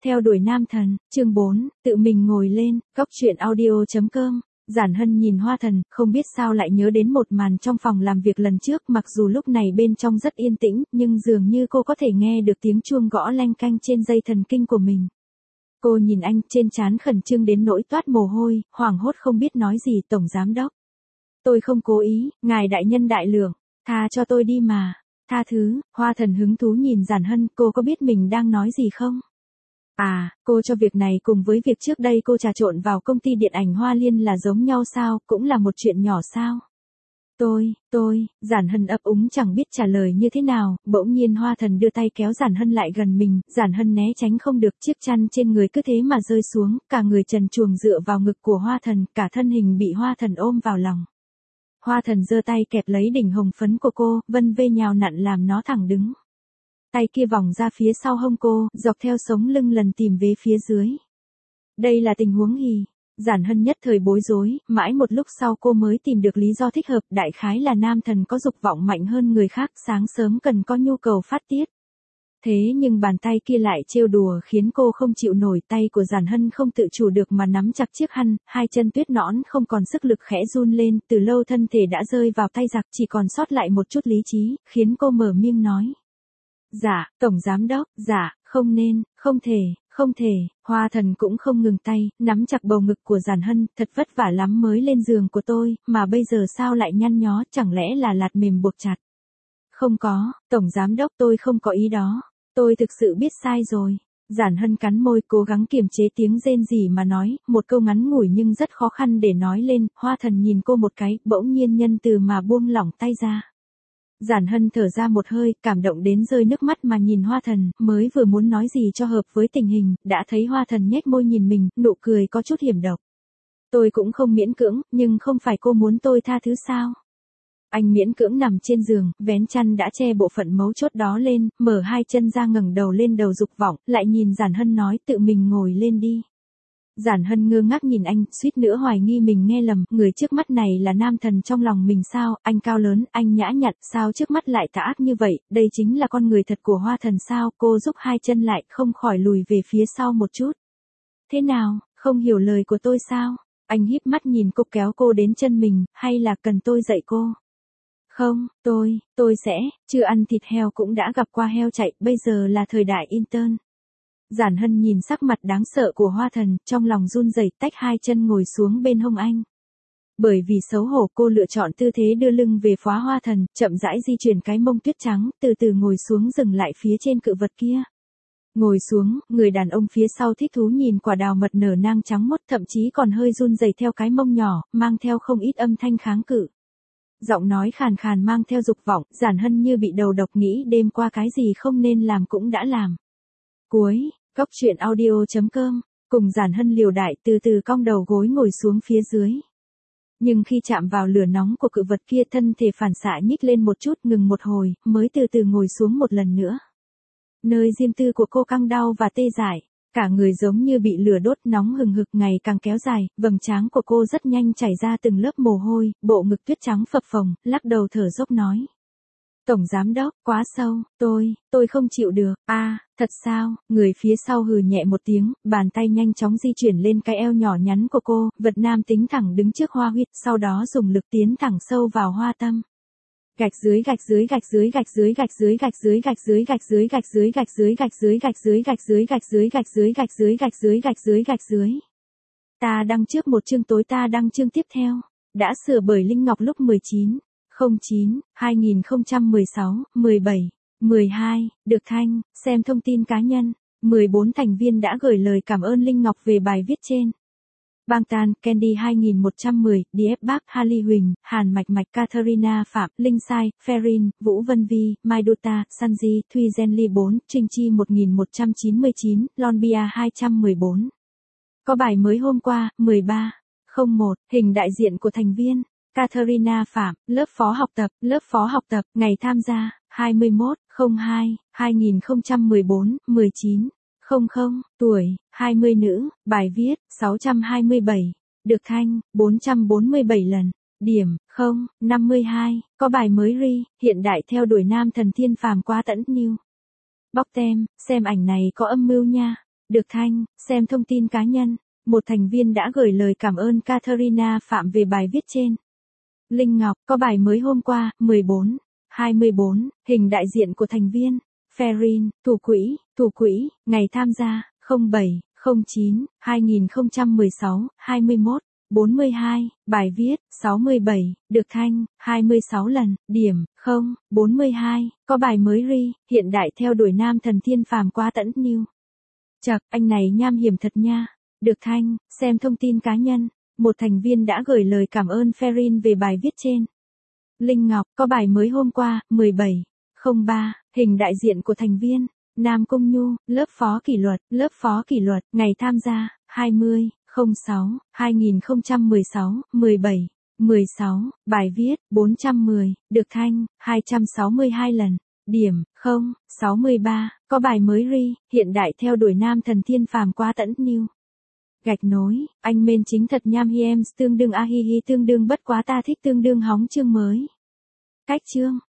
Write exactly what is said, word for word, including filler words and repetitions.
Theo đuổi nam thần, chương bốn, tự mình ngồi lên, góc truyện audio.com. Giản Hân nhìn Hoa Thần, không biết sao lại nhớ đến một màn trong phòng làm việc lần trước, mặc dù lúc này bên trong rất yên tĩnh, nhưng dường như cô có thể nghe được tiếng chuông gõ leng canh trên dây thần kinh của mình. Cô nhìn anh, trên trán khẩn trương đến nỗi toát mồ hôi, hoảng hốt không biết nói gì. Tổng giám đốc, tôi không cố ý, ngài đại nhân đại lượng, tha cho tôi đi mà. Tha thứ. Hoa Thần hứng thú nhìn Giản Hân, cô có biết mình đang nói gì không? À, cô cho việc này cùng với việc trước đây cô trà trộn vào công ty điện ảnh Hoa Liên là giống nhau sao, cũng là một chuyện nhỏ sao? Tôi, tôi, Giản Hân ấp úng chẳng biết trả lời như thế nào, bỗng nhiên Hoa Thần đưa tay kéo Giản Hân lại gần mình, Giản Hân né tránh không được, chiếc chăn trên người cứ thế mà rơi xuống, cả người trần truồng dựa vào ngực của Hoa Thần, cả thân hình bị Hoa Thần ôm vào lòng. Hoa Thần giơ tay kẹp lấy đỉnh hồng phấn của cô, vân vê nhào nặn làm nó thẳng đứng. Tay kia vòng ra phía sau hông cô, dọc theo sống lưng lần tìm về phía dưới. Đây là tình huống gì? Giản Hân nhất thời bối rối, mãi một lúc sau cô mới tìm được lý do thích hợp, đại khái là nam thần có dục vọng mạnh hơn người khác, sáng sớm cần có nhu cầu phát tiết. Thế nhưng bàn tay kia lại trêu đùa khiến cô không chịu nổi, tay của Giản Hân không tự chủ được mà nắm chặt chiếc khăn, hai chân tuyết nõn không còn sức lực khẽ run lên, từ lâu thân thể đã rơi vào tay giặc, chỉ còn sót lại một chút lý trí, khiến cô mở miệng nói. Dạ, Tổng Giám Đốc, dạ, không nên, không thể, không thể. Hoa Thần cũng không ngừng tay, nắm chặt bầu ngực của Giản Hân, thật vất vả lắm mới lên giường của tôi, mà bây giờ sao lại nhăn nhó, chẳng lẽ là lạt mềm buộc chặt? Không có, Tổng Giám Đốc, tôi không có ý đó, tôi thực sự biết sai rồi. Giản Hân cắn môi, cố gắng kiềm chế tiếng rên rỉ mà nói, một câu ngắn ngủi nhưng rất khó khăn để nói lên. Hoa Thần nhìn cô một cái, bỗng nhiên nhân từ mà buông lỏng tay ra. Giản Hân thở ra một hơi, cảm động đến rơi nước mắt mà nhìn Hoa Thần, mới vừa muốn nói gì cho hợp với tình hình, đã thấy Hoa Thần nhếch môi nhìn mình, nụ cười có chút hiểm độc. Tôi cũng không miễn cưỡng, nhưng không phải cô muốn tôi tha thứ sao? Anh miễn cưỡng nằm trên giường, vén chăn đã che bộ phận mấu chốt đó lên, mở hai chân ra ngẩng đầu lên đầu dục vọng, lại nhìn Giản Hân nói, tự mình ngồi lên đi. Giản Hân ngơ ngác nhìn anh, suýt nữa hoài nghi mình nghe lầm, người trước mắt này là nam thần trong lòng mình sao, anh cao lớn, anh nhã nhặn, sao trước mắt lại tà ác như vậy, đây chính là con người thật của Hoa Thần sao, cô rúc hai chân lại, không khỏi lùi về phía sau một chút. Thế nào, không hiểu lời của tôi sao? Anh híp mắt nhìn cô, kéo cô đến chân mình, hay là cần tôi dạy cô? Không, tôi, tôi sẽ, chưa ăn thịt heo cũng đã gặp qua heo chạy, bây giờ là thời đại intern. Giản Hân nhìn sắc mặt đáng sợ của Hoa Thần, trong lòng run rẩy, tách hai chân ngồi xuống bên hông anh. Bởi vì xấu hổ cô lựa chọn tư thế đưa lưng về phá Hoa Thần, chậm rãi di chuyển cái mông tuyết trắng, từ từ ngồi xuống dừng lại phía trên cự vật kia. Ngồi xuống, người đàn ông phía sau thích thú nhìn quả đào mật nở nang trắng mốt, thậm chí còn hơi run rẩy theo cái mông nhỏ, mang theo không ít âm thanh kháng cự. Giọng nói khàn khàn mang theo dục vọng, Giản Hân như bị đầu độc, nghĩ đêm qua cái gì không nên làm cũng đã làm. Cuối, góc truyện audio.com, cùng Giản Hân liều đại từ từ cong đầu gối ngồi xuống phía dưới. Nhưng khi chạm vào lửa nóng của cự vật kia, thân thể phản xạ nhích lên một chút, ngừng một hồi, mới từ từ ngồi xuống một lần nữa. Nơi riêng tư của cô căng đau và tê dại, cả người giống như bị lửa đốt, nóng hừng hực ngày càng kéo dài, vầng trán của cô rất nhanh chảy ra từng lớp mồ hôi, bộ ngực tuyết trắng phập phồng, lắc đầu thở dốc nói. Tổng Giám Đốc, quá sâu, tôi, tôi không chịu được, a à, thật sao, người phía sau hừ nhẹ một tiếng, bàn tay nhanh chóng di chuyển lên cái eo nhỏ nhắn của cô, vật nam tính thẳng đứng trước hoa huyết, sau đó dùng lực tiến thẳng sâu vào hoa tâm. Gạch dưới gạch dưới gạch dưới gạch dưới gạch dưới gạch dưới gạch dưới gạch dưới gạch dưới gạch dưới gạch dưới gạch dưới gạch dưới gạch dưới gạch dưới gạch dưới gạch dưới gạch dưới gạch dưới. Ta đăng trước một chương tối, ta đăng chương tiếp theo. Đã sửa bởi Linh Ngọc lúc mười chín không chín hai nghìn không trăm mười sáu mười bảy mười hai, được Thanh, xem thông tin cá nhân. mười bốn thành viên đã gửi lời cảm ơn Linh Ngọc về bài viết trên. Bang Tan, Candy hai nghìn một trăm mười, đê ép Bắc, Harley Huỳnh, Hàn Mạch Mạch, Catharina Phạm, Linh Sai, Ferrin, Vũ Vân Vi, Mai Dota, Sanji, Thuy Genly bốn, Trinh Chi một nghìn một trăm chín mươi chín, Lonbia hai trăm mười bốn. Có bài mới hôm qua, mười ba không một, hình đại diện của thành viên. Catharina Phạm, lớp phó học tập, lớp phó học tập, ngày tham gia, hai mươi mốt không hai hai nghìn không trăm mười bốn, mười chín không không, tuổi, hai mươi nữ, bài viết, sáu trăm hai mươi bảy, được Thanh, bốn trăm bốn mươi bảy lần, điểm, không, năm mươi hai, có bài mới ri, hiện đại theo đuổi nam thần thiên phàm quá tẫn new. Bóc tem, xem ảnh này có âm mưu nha. Được Thanh, xem thông tin cá nhân. Một thành viên đã gửi lời cảm ơn Catharina Phạm về bài viết trên. Linh Ngọc, có bài mới hôm qua, mười bốn, hai mươi bốn, hình đại diện của thành viên. Ferrin, thủ quỹ, thủ quỹ, ngày tham gia, không bảy, không chín, hai nghìn không trăm mười sáu, hai mươi mốt, bốn mươi hai, bài viết, sáu mươi bảy, Được Thanh, hai mươi sáu lần, điểm, không, bốn mươi hai, có bài mới ri, hiện đại theo đuổi nam thần thiên phàm quá tẫn new. Chậc, anh này nham hiểm thật nha. Được Thanh, xem thông tin cá nhân. Một thành viên đã gửi lời cảm ơn Ferrin về bài viết trên. Linh Ngọc, có bài mới hôm qua, mười bảy, không ba, hình đại diện của thành viên. Nam Cung Nhu, lớp phó kỷ luật, lớp phó kỷ luật, ngày tham gia, hai mươi, không sáu, hai nghìn không trăm mười sáu, mười bảy, mười sáu, bài viết, bốn trăm mười, Được Thanh, hai trăm sáu mươi hai lần, điểm, không, sáu mươi ba, có bài mới ri, hiện đại theo đuổi nam thần thiên phàm quá tẫn new. Gạch nối, anh mên chính thật nham hi em tương đương a hi hi tương đương bất quá ta thích tương đương hóng chương mới. Cách chương.